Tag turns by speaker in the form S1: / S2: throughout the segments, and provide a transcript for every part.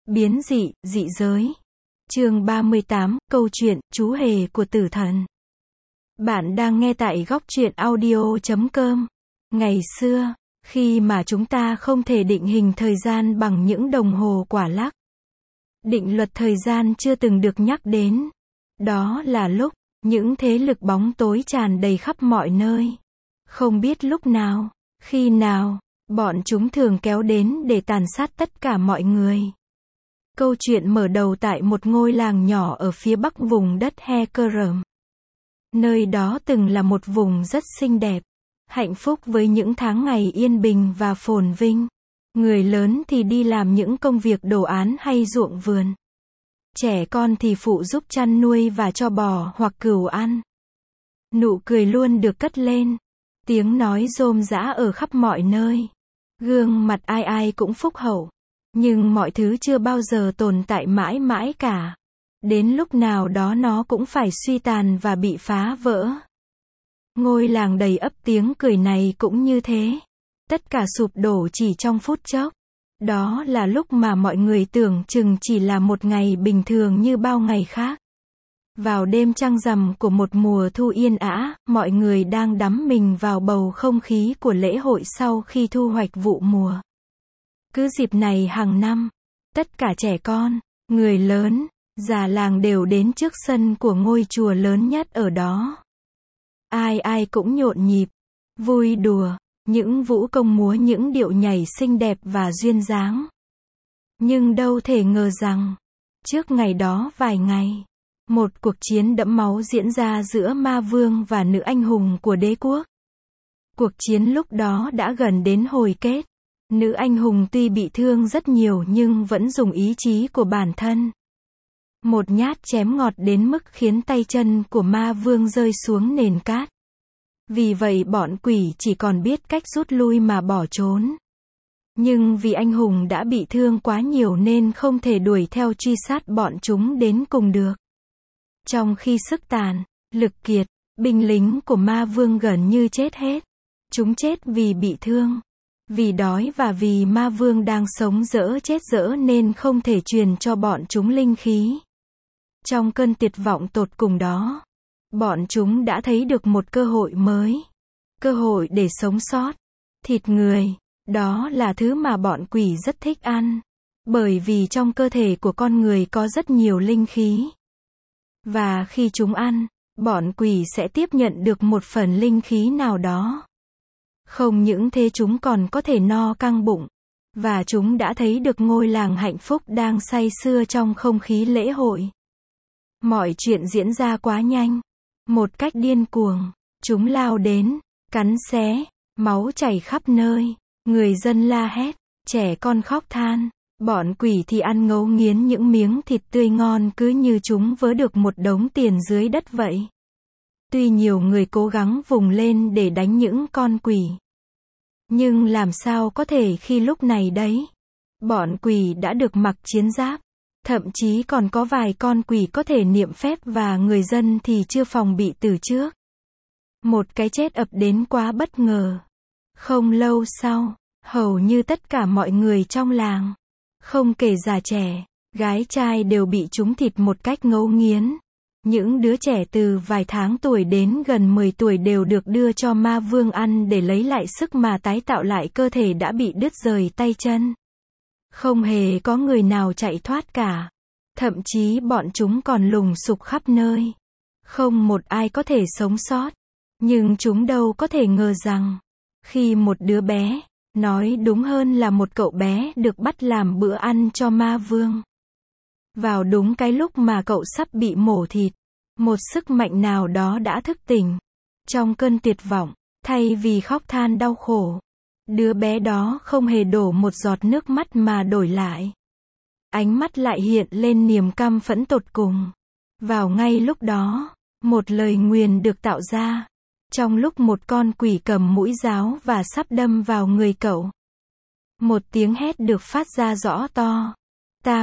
S1: Biến dị, dị giới. Chương 38, câu chuyện, chú hề của tử thần. Bạn đang nghe tại góc truyện audio.com. Ngày xưa, khi mà chúng ta không thể định hình thời gian bằng những đồng hồ quả lắc, định luật thời gian chưa từng được nhắc đến. Đó là lúc, những thế lực bóng tối tràn đầy khắp mọi nơi. Không biết lúc nào, khi nào, bọn chúng thường kéo đến để tàn sát tất cả mọi người. Câu chuyện mở đầu tại một ngôi làng nhỏ ở phía bắc vùng đất Hecarim. Nơi đó từng là một vùng rất xinh đẹp, hạnh phúc với những tháng ngày yên bình và phồn vinh. Người lớn thì đi làm những công việc đồ án hay ruộng vườn. Trẻ con thì phụ giúp chăn nuôi và cho bò hoặc cừu ăn. Nụ cười luôn được cất lên. Tiếng nói rôm rã ở khắp mọi nơi. Gương mặt ai ai cũng phúc hậu. Nhưng mọi thứ chưa bao giờ tồn tại mãi mãi cả. Đến lúc nào đó nó cũng phải suy tàn và bị phá vỡ. Ngôi làng đầy ắp tiếng cười này cũng như thế. Tất cả sụp đổ chỉ trong phút chốc. Đó là lúc mà mọi người tưởng chừng chỉ là một ngày bình thường như bao ngày khác. Vào đêm trăng rằm của một mùa thu yên ả, mọi người đang đắm mình vào bầu không khí của lễ hội sau khi thu hoạch vụ mùa. Cứ dịp này hàng năm, tất cả trẻ con, người lớn, già làng đều đến trước sân của ngôi chùa lớn nhất ở đó. Ai ai cũng nhộn nhịp, vui đùa, những vũ công múa những điệu nhảy xinh đẹp và duyên dáng. Nhưng đâu thể ngờ rằng, trước ngày đó vài ngày, một cuộc chiến đẫm máu diễn ra giữa ma vương và nữ anh hùng của đế quốc. Cuộc chiến lúc đó đã gần đến hồi kết. Nữ anh hùng tuy bị thương rất nhiều nhưng vẫn dùng ý chí của bản thân. Một nhát chém ngọt đến mức khiến tay chân của ma vương rơi xuống nền cát. Vì vậy bọn quỷ chỉ còn biết cách rút lui mà bỏ trốn. Nhưng vì anh hùng đã bị thương quá nhiều nên không thể đuổi theo truy sát bọn chúng đến cùng được. Trong khi sức tàn, lực kiệt, binh lính của ma vương gần như chết hết. Chúng chết vì bị thương, vì đói và vì ma vương đang sống dở chết dở nên không thể truyền cho bọn chúng linh khí. Trong cơn tuyệt vọng tột cùng đó, bọn chúng đã thấy được một cơ hội mới. Cơ hội để sống sót. Thịt người, đó là thứ mà bọn quỷ rất thích ăn. Bởi vì trong cơ thể của con người có rất nhiều linh khí. Và khi chúng ăn, bọn quỷ sẽ tiếp nhận được một phần linh khí nào đó. Không những thế chúng còn có thể no căng bụng. Và chúng đã thấy được ngôi làng hạnh phúc đang say sưa trong không khí lễ hội. Mọi chuyện diễn ra quá nhanh. Một cách điên cuồng. Chúng lao đến, cắn xé, máu chảy khắp nơi. Người dân la hét, trẻ con khóc than. Bọn quỷ thì ăn ngấu nghiến những miếng thịt tươi ngon cứ như chúng vớ được một đống tiền dưới đất vậy. Tuy nhiều người cố gắng vùng lên để đánh những con quỷ. Nhưng làm sao có thể khi lúc này đấy, bọn quỷ đã được mặc chiến giáp. Thậm chí còn có vài con quỷ có thể niệm phép và người dân thì chưa phòng bị từ trước. Một cái chết ập đến quá bất ngờ. Không lâu sau, hầu như tất cả mọi người trong làng, không kể già trẻ, gái trai đều bị trúng thịt một cách ngấu nghiến. Những đứa trẻ từ vài tháng tuổi đến gần 10 tuổi đều được đưa cho ma vương ăn để lấy lại sức mà tái tạo lại cơ thể đã bị đứt rời tay chân. Không hề có người nào chạy thoát cả. Thậm chí bọn chúng còn lùng sục khắp nơi. Không một ai có thể sống sót. Nhưng chúng đâu có thể ngờ rằng, khi một đứa bé, nói đúng hơn là một cậu bé được bắt làm bữa ăn cho ma vương. Vào đúng cái lúc mà cậu sắp bị mổ thịt, một sức mạnh nào đó đã thức tỉnh. Trong cơn tuyệt vọng, thay vì khóc than đau khổ, đứa bé đó không hề đổ một giọt nước mắt mà đổi lại. Ánh mắt lại hiện lên niềm căm phẫn tột cùng. Vào ngay lúc đó, một lời nguyền được tạo ra. Trong lúc một con quỷ cầm mũi giáo và sắp đâm vào người cậu. Một tiếng hét được phát ra rõ to. Ta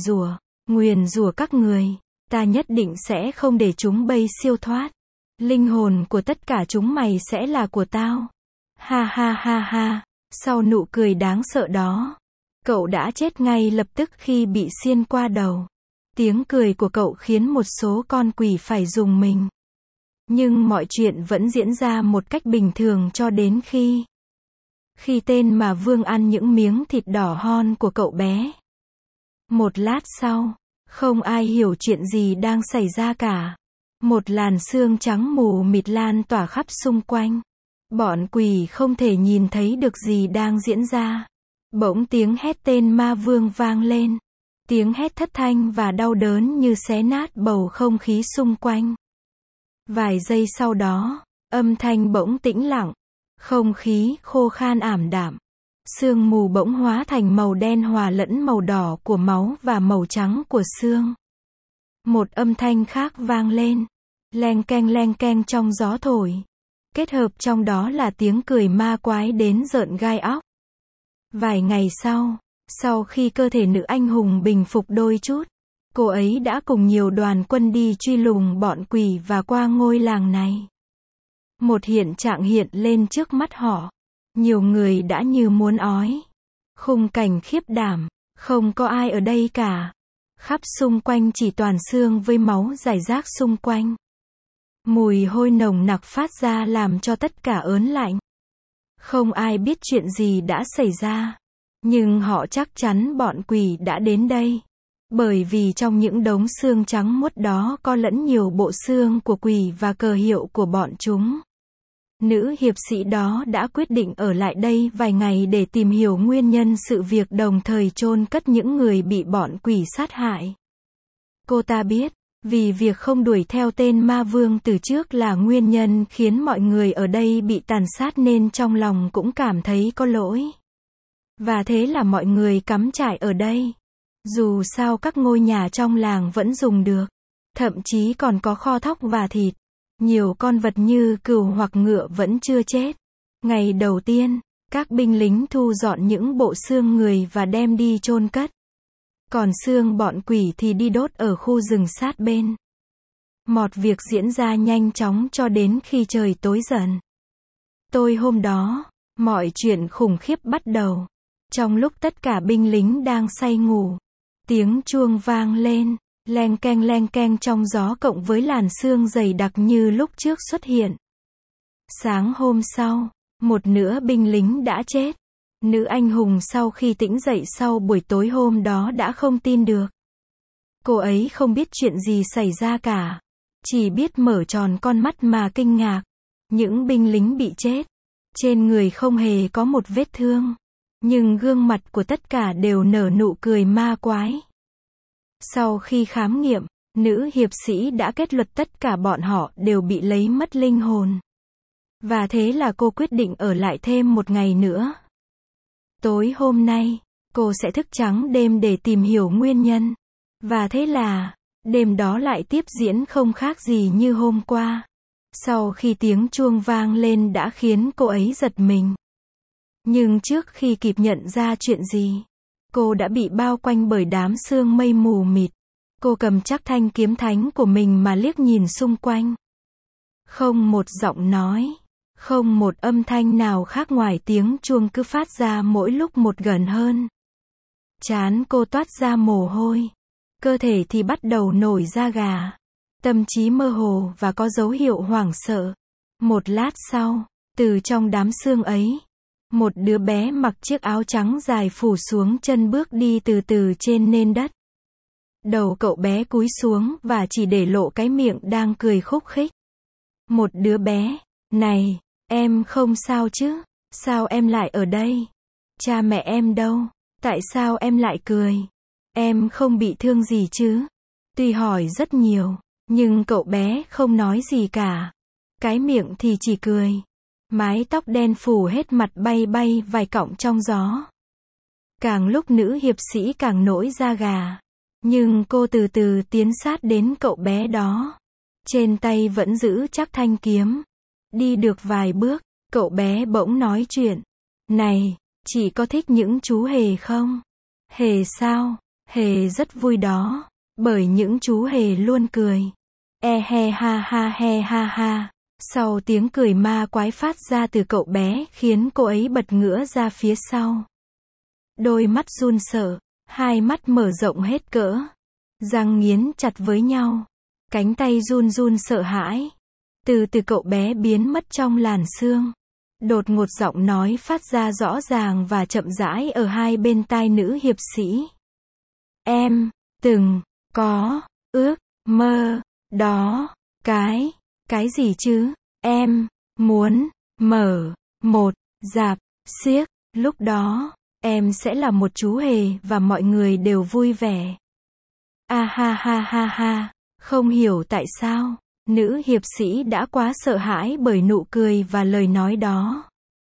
S1: nguyền rủa các người. Ta nhất định sẽ không để chúng bay siêu thoát. Linh hồn của tất cả chúng mày sẽ là của tao. Ha ha ha ha. Sau nụ cười đáng sợ đó, Cậu đã chết ngay lập tức khi bị xiên qua đầu. Tiếng cười của cậu khiến một số con quỷ phải rùng mình. Nhưng mọi chuyện vẫn diễn ra một cách bình thường cho đến khi tên mà Vương ăn những miếng thịt đỏ hon của cậu bé. Một lát sau, không ai hiểu chuyện gì đang xảy ra cả. Một làn sương trắng mù mịt lan tỏa khắp xung quanh. Bọn quỷ không thể nhìn thấy được gì đang diễn ra. Bỗng tiếng hét tên ma vương vang lên. Tiếng hét thất thanh và đau đớn như xé nát bầu không khí xung quanh. Vài giây sau đó, âm thanh bỗng tĩnh lặng. Không khí khô khan ảm đạm. Sương mù bỗng hóa thành màu đen hòa lẫn màu đỏ của máu và màu trắng của xương. Một âm thanh khác vang lên. Leng keng trong gió thổi. Kết hợp trong đó là tiếng cười ma quái đến rợn gai óc. Vài ngày sau khi cơ thể nữ anh hùng bình phục đôi chút, cô ấy đã cùng nhiều đoàn quân đi truy lùng bọn quỷ và qua ngôi làng này. Một hiện trạng hiện lên trước mắt họ. Nhiều người đã như muốn ói. Khung cảnh khiếp đảm, không có ai ở đây cả. Khắp xung quanh chỉ toàn xương với máu rải rác xung quanh. Mùi hôi nồng nặc phát ra làm cho tất cả ớn lạnh. Không ai biết chuyện gì đã xảy ra. Nhưng họ chắc chắn bọn quỷ đã đến đây. Bởi vì trong những đống xương trắng muốt đó có lẫn nhiều bộ xương của quỷ và cờ hiệu của bọn chúng. Nữ hiệp sĩ đó đã quyết định ở lại đây vài ngày để tìm hiểu nguyên nhân sự việc, đồng thời chôn cất những người bị bọn quỷ sát hại. Cô ta biết, vì việc không đuổi theo tên ma vương từ trước là nguyên nhân khiến mọi người ở đây bị tàn sát, nên trong lòng cũng cảm thấy có lỗi. Và thế là mọi người cắm trại ở đây. Dù sao các ngôi nhà trong làng vẫn dùng được. Thậm chí còn có kho thóc và thịt. Nhiều con vật như cừu hoặc ngựa vẫn chưa chết. Ngày đầu tiên, các binh lính thu dọn những bộ xương người và đem đi chôn cất. Còn xương bọn quỷ thì đi đốt ở khu rừng sát bên. Mọi việc diễn ra nhanh chóng cho đến khi trời tối dần. Tối hôm đó, mọi chuyện khủng khiếp bắt đầu. Trong lúc tất cả binh lính đang say ngủ, tiếng chuông vang lên, leng keng trong gió cộng với làn sương dày đặc như lúc trước xuất hiện. Sáng hôm sau, một nửa binh lính đã chết. Nữ anh hùng sau khi tỉnh dậy sau buổi tối hôm đó đã không tin được. Cô ấy không biết chuyện gì xảy ra cả. Chỉ biết mở tròn con mắt mà kinh ngạc. Những binh lính bị chết. Trên người không hề có một vết thương. Nhưng gương mặt của tất cả đều nở nụ cười ma quái. Sau khi khám nghiệm, nữ hiệp sĩ đã kết luận tất cả bọn họ đều bị lấy mất linh hồn. Và thế là cô quyết định ở lại thêm một ngày nữa. Tối hôm nay, cô sẽ thức trắng đêm để tìm hiểu nguyên nhân. Và thế là, đêm đó lại tiếp diễn không khác gì như hôm qua. Sau khi tiếng chuông vang lên đã khiến cô ấy giật mình. Nhưng trước khi kịp nhận ra chuyện gì, cô đã bị bao quanh bởi đám sương mây mù mịt. Cô cầm chắc thanh kiếm thánh của mình mà liếc nhìn xung quanh. Không một giọng nói, không một âm thanh nào khác ngoài tiếng chuông cứ phát ra mỗi lúc một gần hơn. Trán cô toát ra mồ hôi. Cơ thể thì bắt đầu nổi da gà. Tâm trí mơ hồ và có dấu hiệu hoảng sợ. Một lát sau, từ trong đám sương ấy, một đứa bé mặc chiếc áo trắng dài phủ xuống chân bước đi từ từ trên nền đất. Đầu cậu bé cúi xuống và chỉ để lộ cái miệng đang cười khúc khích. Một đứa bé, này, em không sao chứ? Sao em lại ở đây? Cha mẹ em đâu? Tại sao em lại cười? Em không bị thương gì chứ? Tuy hỏi rất nhiều, nhưng cậu bé không nói gì cả. Cái miệng thì chỉ cười. Mái tóc đen phủ hết mặt bay bay vài cọng trong gió. Càng lúc nữ hiệp sĩ càng nổi da gà. Nhưng cô từ từ tiến sát đến cậu bé đó. Trên tay vẫn giữ chắc thanh kiếm. Đi được vài bước, cậu bé bỗng nói chuyện. Này, chị có thích những chú hề không? Hề sao? Hề rất vui đó. Bởi những chú hề luôn cười. He ha ha. Sau tiếng cười ma quái phát ra từ cậu bé khiến cô ấy bật ngửa ra phía sau. Đôi mắt run sợ, hai mắt mở rộng hết cỡ, răng nghiến chặt với nhau, cánh tay run run sợ hãi. Từ từ cậu bé biến mất trong làn sương. Đột ngột giọng nói phát ra rõ ràng và chậm rãi ở hai bên tai nữ hiệp sĩ. Em từng có ước mơ đó. Cái gì chứ? Em muốn mở một rạp xiếc. Lúc đó, em sẽ là một chú hề và mọi người đều vui vẻ. A ha ha ha ha. Không hiểu tại sao, nữ hiệp sĩ đã quá sợ hãi bởi nụ cười và lời nói đó.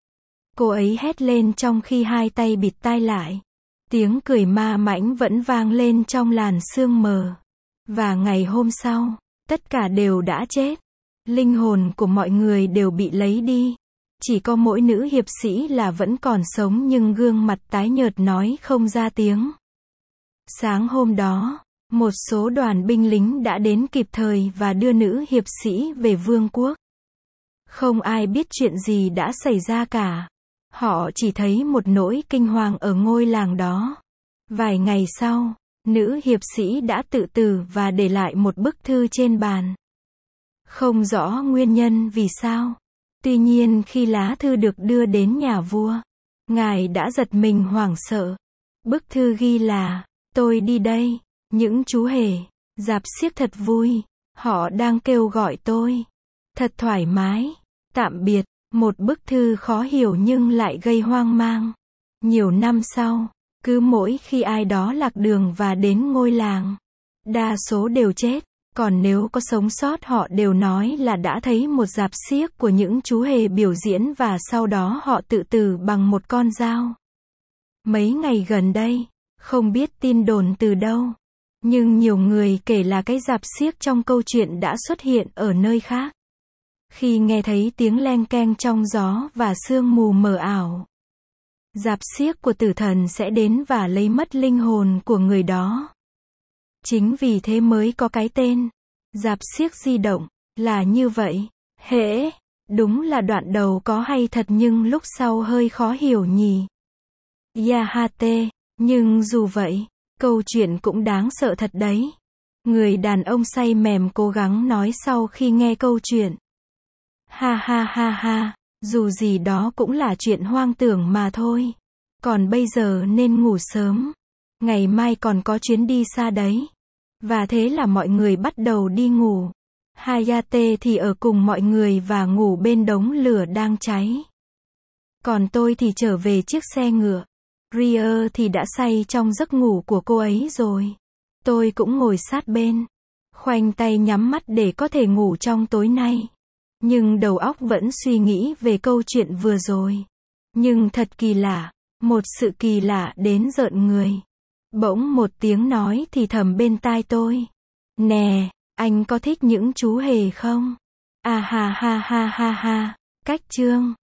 S1: Cô ấy hét lên trong khi hai tay bịt tai lại. Tiếng cười ma mãnh vẫn vang lên trong làn sương mờ. Và ngày hôm sau, tất cả đều đã chết. Linh hồn của mọi người đều bị lấy đi. Chỉ có mỗi nữ hiệp sĩ là vẫn còn sống nhưng gương mặt tái nhợt nói không ra tiếng. Sáng hôm đó, một số đoàn binh lính đã đến kịp thời và đưa nữ hiệp sĩ về vương quốc. Không ai biết chuyện gì đã xảy ra cả. Họ chỉ thấy một nỗi kinh hoàng ở ngôi làng đó. Vài ngày sau, nữ hiệp sĩ đã tự tử và để lại một bức thư trên bàn. Không rõ nguyên nhân vì sao. Tuy nhiên khi lá thư được đưa đến nhà vua, ngài đã giật mình hoảng sợ. Bức thư ghi là, tôi đi đây, những chú hề, rạp xiếc thật vui, họ đang kêu gọi tôi. Thật thoải mái, tạm biệt, một bức thư khó hiểu nhưng lại gây hoang mang. Nhiều năm sau, cứ mỗi khi ai đó lạc đường và đến ngôi làng, đa số đều chết. Còn nếu có sống sót họ đều nói là đã thấy một rạp xiếc của những chú hề biểu diễn và sau đó họ tự tử bằng một con dao. Mấy ngày gần đây, không biết tin đồn từ đâu, nhưng nhiều người kể là cái rạp xiếc trong câu chuyện đã xuất hiện ở nơi khác. Khi nghe thấy tiếng leng keng trong gió và sương mù mờ ảo, rạp xiếc của tử thần sẽ đến và lấy mất linh hồn của người đó. Chính vì thế mới có cái tên rạp xiếc di động, là như vậy. Hễ, đúng là đoạn đầu có hay thật nhưng lúc sau hơi khó hiểu nhỉ. Yahate, nhưng dù vậy, câu chuyện cũng đáng sợ thật đấy. Người đàn ông say mềm cố gắng nói sau khi nghe câu chuyện. Ha ha ha ha, dù gì đó cũng là chuyện hoang tưởng mà thôi. Còn bây giờ nên ngủ sớm. Ngày mai còn có chuyến đi xa đấy. Và thế là mọi người bắt đầu đi ngủ. Hayate thì ở cùng mọi người và ngủ bên đống lửa đang cháy. Còn tôi thì trở về chiếc xe ngựa. Ria thì đã say trong giấc ngủ của cô ấy rồi. Tôi cũng ngồi sát bên, khoanh tay nhắm mắt để có thể ngủ trong tối nay. Nhưng đầu óc vẫn suy nghĩ về câu chuyện vừa rồi. Nhưng thật kỳ lạ, một sự kỳ lạ đến rợn người. Bỗng một tiếng nói thì thầm bên tai tôi. Nè, anh có thích những chú hề không? À ha ha ha ha ha. Cách chương